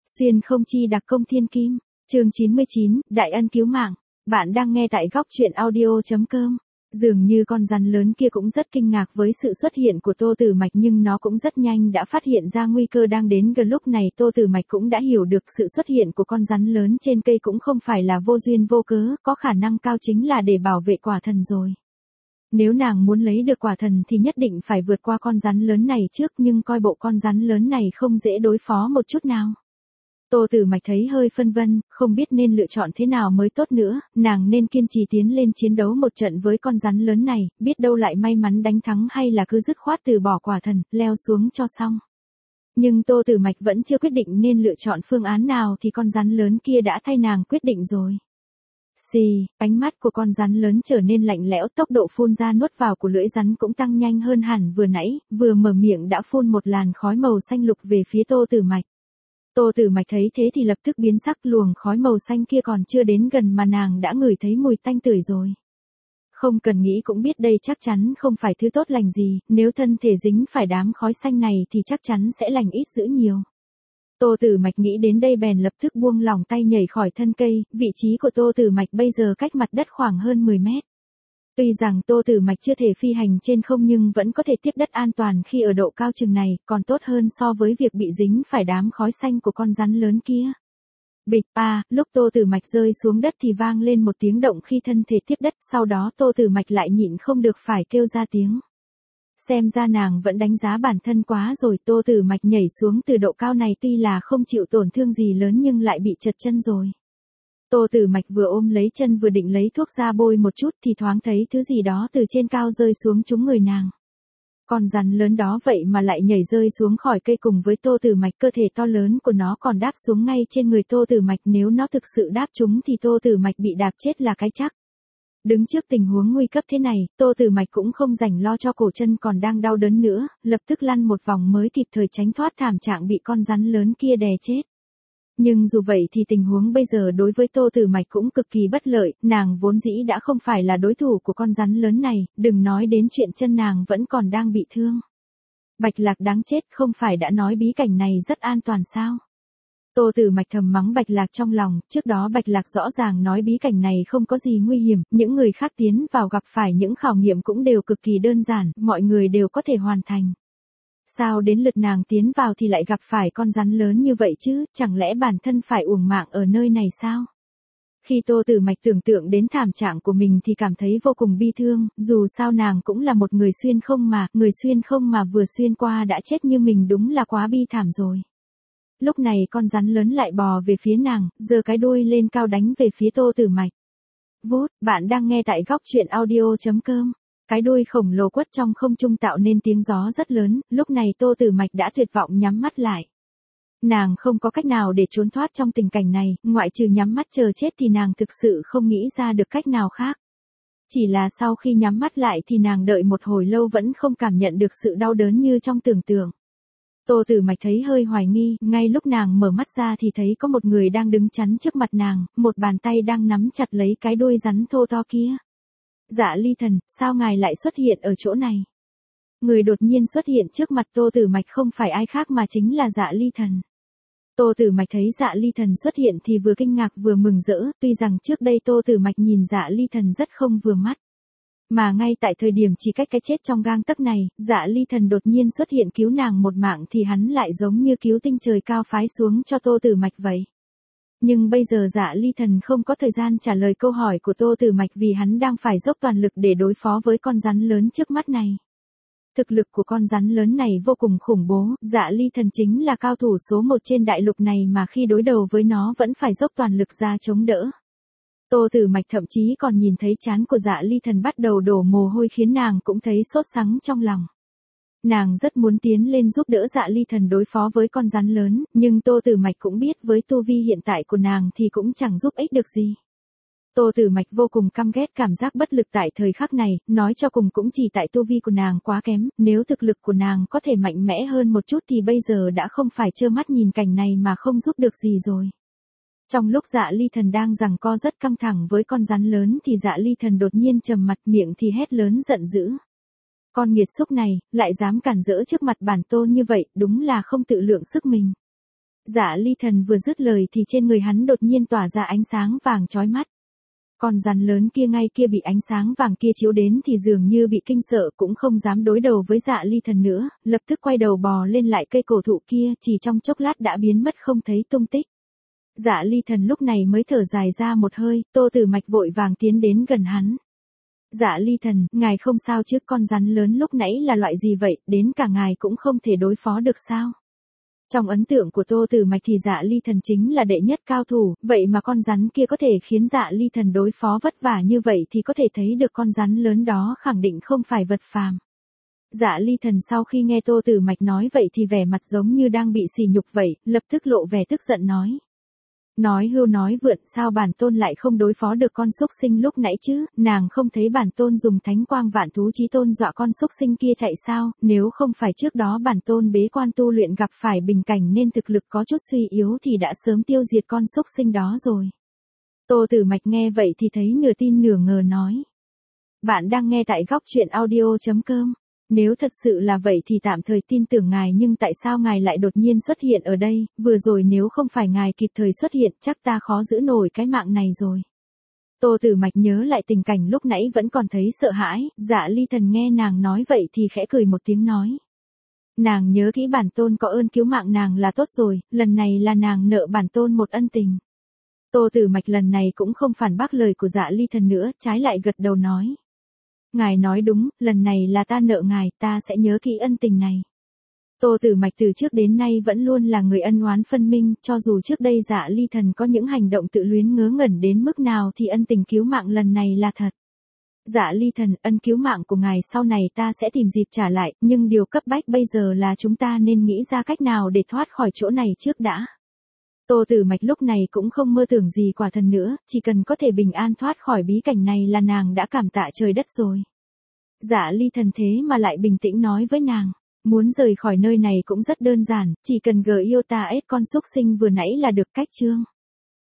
Xuyên không chi đặc công thiên kim, chương 99, đại ân cứu mạng. Bạn đang nghe tại góc truyện audio.com. Dường như con rắn lớn kia cũng rất kinh ngạc với sự xuất hiện của Tô Tử Mạch, nhưng nó cũng rất nhanh đã phát hiện ra nguy cơ đang đến gần. Lúc này Tô Tử Mạch cũng đã hiểu được sự xuất hiện của con rắn lớn trên cây cũng không phải là vô duyên vô cớ, có khả năng cao chính là để bảo vệ quả thần rồi. Nếu nàng muốn lấy được quả thần thì nhất định phải vượt qua con rắn lớn này trước, nhưng coi bộ con rắn lớn này không dễ đối phó một chút nào. Tô Tử Mạch thấy hơi phân vân, không biết nên lựa chọn thế nào mới tốt nữa, nàng nên kiên trì tiến lên chiến đấu một trận với con rắn lớn này, biết đâu lại may mắn đánh thắng, hay là cứ dứt khoát từ bỏ quả thần, leo xuống cho xong. Nhưng Tô Tử Mạch vẫn chưa quyết định nên lựa chọn phương án nào thì con rắn lớn kia đã thay nàng quyết định rồi. Xì, ánh mắt của con rắn lớn trở nên lạnh lẽo, tốc độ phun ra nuốt vào của lưỡi rắn cũng tăng nhanh hơn hẳn vừa nãy, vừa mở miệng đã phun một làn khói màu xanh lục về phía Tô Tử Mạch. Tô Tử Mạch thấy thế thì lập tức biến sắc, luồng khói màu xanh kia còn chưa đến gần mà nàng đã ngửi thấy mùi tanh tưởi rồi. Không cần nghĩ cũng biết đây chắc chắn không phải thứ tốt lành gì, nếu thân thể dính phải đám khói xanh này thì chắc chắn sẽ lành ít dữ nhiều. Tô Tử Mạch nghĩ đến đây bèn lập tức buông lỏng tay nhảy khỏi thân cây, vị trí của Tô Tử Mạch bây giờ cách mặt đất khoảng hơn 10 mét. Tuy rằng Tô Tử Mạch chưa thể phi hành trên không nhưng vẫn có thể tiếp đất an toàn khi ở độ cao chừng này, còn tốt hơn so với việc bị dính phải đám khói xanh của con rắn lớn kia. Bịch, lúc Tô Tử Mạch rơi xuống đất thì vang lên một tiếng động khi thân thể tiếp đất, sau đó Tô Tử Mạch lại nhịn không được phải kêu ra tiếng. Xem ra nàng vẫn đánh giá bản thân quá rồi. Tô Tử Mạch nhảy xuống từ độ cao này tuy là không chịu tổn thương gì lớn nhưng lại bị trật chân rồi. Tô Tử Mạch vừa ôm lấy chân vừa định lấy thuốc ra bôi một chút thì thoáng thấy thứ gì đó từ trên cao rơi xuống trúng người nàng. Con rắn lớn đó vậy mà lại nhảy rơi xuống khỏi cây cùng với Tô Tử Mạch, cơ thể to lớn của nó còn đáp xuống ngay trên người Tô Tử Mạch, nếu nó thực sự đáp trúng thì Tô Tử Mạch bị đạp chết là cái chắc. Đứng trước tình huống nguy cấp thế này, Tô Tử Mạch cũng không rảnh lo cho cổ chân còn đang đau đớn nữa, lập tức lăn một vòng mới kịp thời tránh thoát thảm trạng bị con rắn lớn kia đè chết. Nhưng dù vậy thì tình huống bây giờ đối với Tô Tử Mạch cũng cực kỳ bất lợi, nàng vốn dĩ đã không phải là đối thủ của con rắn lớn này, đừng nói đến chuyện chân nàng vẫn còn đang bị thương. Bạch Lạc đáng chết, không phải đã nói bí cảnh này rất an toàn sao? Tô Tử Mạch thầm mắng Bạch Lạc trong lòng, trước đó Bạch Lạc rõ ràng nói bí cảnh này không có gì nguy hiểm, những người khác tiến vào gặp phải những khảo nghiệm cũng đều cực kỳ đơn giản, mọi người đều có thể hoàn thành. Sao đến lượt nàng tiến vào thì lại gặp phải con rắn lớn như vậy chứ, chẳng lẽ bản thân phải uổng mạng ở nơi này sao? Khi Tô Tử Mạch tưởng tượng đến thảm trạng của mình thì cảm thấy vô cùng bi thương, dù sao nàng cũng là một người xuyên không mà vừa xuyên qua đã chết như mình đúng là quá bi thảm rồi. Lúc này con rắn lớn lại bò về phía nàng, giơ cái đuôi lên cao đánh về phía Tô Tử Mạch. Vút, bạn đang nghe tại góc truyện audio.com. Cái đuôi khổng lồ quất trong không trung tạo nên tiếng gió rất lớn, lúc này Tô Tử Mạch đã tuyệt vọng nhắm mắt lại. Nàng không có cách nào để trốn thoát trong tình cảnh này, ngoại trừ nhắm mắt chờ chết thì nàng thực sự không nghĩ ra được cách nào khác. Chỉ là sau khi nhắm mắt lại thì nàng đợi một hồi lâu vẫn không cảm nhận được sự đau đớn như trong tưởng tượng. Tô Tử Mạch thấy hơi hoài nghi, ngay lúc nàng mở mắt ra thì thấy có một người đang đứng chắn trước mặt nàng, một bàn tay đang nắm chặt lấy cái đuôi rắn thô to kia. Dạ Ly Thần, sao ngài lại xuất hiện ở chỗ này? Người đột nhiên xuất hiện trước mặt Tô Tử Mạch không phải ai khác mà chính là Dạ Ly Thần. Tô Tử Mạch thấy Dạ Ly Thần xuất hiện thì vừa kinh ngạc vừa mừng rỡ, tuy rằng trước đây Tô Tử Mạch nhìn Dạ Ly Thần rất không vừa mắt. Mà ngay tại thời điểm chỉ cách cái chết trong gang tấc này, Dạ Ly Thần đột nhiên xuất hiện cứu nàng một mạng thì hắn lại giống như cứu tinh trời cao phái xuống cho Tô Tử Mạch vậy. Nhưng bây giờ Dạ Ly Thần không có thời gian trả lời câu hỏi của Tô Tử Mạch vì hắn đang phải dốc toàn lực để đối phó với con rắn lớn trước mắt này. Thực lực của con rắn lớn này vô cùng khủng bố, Dạ Ly Thần chính là cao thủ số 1 trên đại lục này mà khi đối đầu với nó vẫn phải dốc toàn lực ra chống đỡ. Tô Tử Mạch thậm chí còn nhìn thấy trán của Dạ Ly Thần bắt đầu đổ mồ hôi khiến nàng cũng thấy sốt sắng trong lòng. Nàng rất muốn tiến lên giúp đỡ Dạ Ly Thần đối phó với con rắn lớn, nhưng Tô Tử Mạch cũng biết với tu vi hiện tại của nàng thì cũng chẳng giúp ích được gì. Tô Tử Mạch vô cùng căm ghét cảm giác bất lực tại thời khắc này, nói cho cùng cũng chỉ tại tu vi của nàng quá kém, nếu thực lực của nàng có thể mạnh mẽ hơn một chút thì bây giờ đã không phải trơ mắt nhìn cảnh này mà không giúp được gì rồi. Trong lúc Dạ Ly Thần đang giằng co rất căng thẳng với con rắn lớn thì Dạ Ly Thần đột nhiên trầm mặt, miệng thì hét lớn giận dữ. Con nghiệt xúc này, lại dám cản rỡ trước mặt bản tôn như vậy, đúng là không tự lượng sức mình. Dạ Ly Thần vừa dứt lời thì trên người hắn đột nhiên tỏa ra ánh sáng vàng chói mắt. Con rắn lớn kia ngay kia bị ánh sáng vàng kia chiếu đến thì dường như bị kinh sợ cũng không dám đối đầu với Dạ Ly Thần nữa, lập tức quay đầu bò lên lại cây cổ thụ kia, chỉ trong chốc lát đã biến mất không thấy tung tích. Dạ Ly Thần lúc này mới thở dài ra một hơi, Tô Tử Mạch vội vàng tiến đến gần hắn. Dạ Ly Thần, ngài không sao chứ, con rắn lớn lúc nãy là loại gì vậy, đến cả ngài cũng không thể đối phó được sao? Trong ấn tượng của Tô Tử Mạch thì Dạ Ly Thần chính là đệ nhất cao thủ, vậy mà con rắn kia có thể khiến Dạ Ly Thần đối phó vất vả như vậy thì có thể thấy được con rắn lớn đó khẳng định không phải vật phàm. Dạ Ly Thần sau khi nghe Tô Tử Mạch nói vậy thì vẻ mặt giống như đang bị sỉ nhục vậy, lập tức lộ vẻ tức giận nói. Nói hưu nói vượn, sao bản tôn lại không đối phó được con súc sinh lúc nãy chứ, nàng không thấy bản tôn dùng thánh quang vạn thú chí tôn dọa con súc sinh kia chạy sao, nếu không phải trước đó bản tôn bế quan tu luyện gặp phải bình cảnh nên thực lực có chút suy yếu thì đã sớm tiêu diệt con súc sinh đó rồi. Tô Tử Mạch nghe vậy thì thấy nửa tin nửa ngờ nói. Bạn đang nghe tại góc truyện audio.com. Nếu thật sự là vậy thì tạm thời tin tưởng ngài, nhưng tại sao ngài lại đột nhiên xuất hiện ở đây, vừa rồi nếu không phải ngài kịp thời xuất hiện chắc ta khó giữ nổi cái mạng này rồi. Tô Tử Mạch nhớ lại tình cảnh lúc nãy vẫn còn thấy sợ hãi, Dạ Ly Thần nghe nàng nói vậy thì khẽ cười một tiếng nói. Nàng nhớ kỹ bản tôn có ơn cứu mạng nàng là tốt rồi, lần này là nàng nợ bản tôn một ân tình. Tô Tử Mạch lần này cũng không phản bác lời của Dạ Ly Thần nữa, trái lại gật đầu nói. Ngài nói đúng, lần này là ta nợ ngài, ta sẽ nhớ kỹ ân tình này. Tô Tử Mạch từ trước đến nay vẫn luôn là người ân oán phân minh, cho dù trước đây Dạ Ly Thần có những hành động tự luyến ngớ ngẩn đến mức nào thì ân tình cứu mạng lần này là thật. Dạ Ly Thần, ân cứu mạng của ngài sau này ta sẽ tìm dịp trả lại, nhưng điều cấp bách bây giờ là chúng ta nên nghĩ ra cách nào để thoát khỏi chỗ này trước đã. Tô Tử Mạch lúc này cũng không mơ tưởng gì quả thần nữa, chỉ cần có thể bình an thoát khỏi bí cảnh này là nàng đã cảm tạ trời đất rồi. Dạ Ly Thần thế mà lại bình tĩnh nói với nàng, muốn rời khỏi nơi này cũng rất đơn giản, chỉ cần Giota con súc sinh vừa nãy là được. Cách chương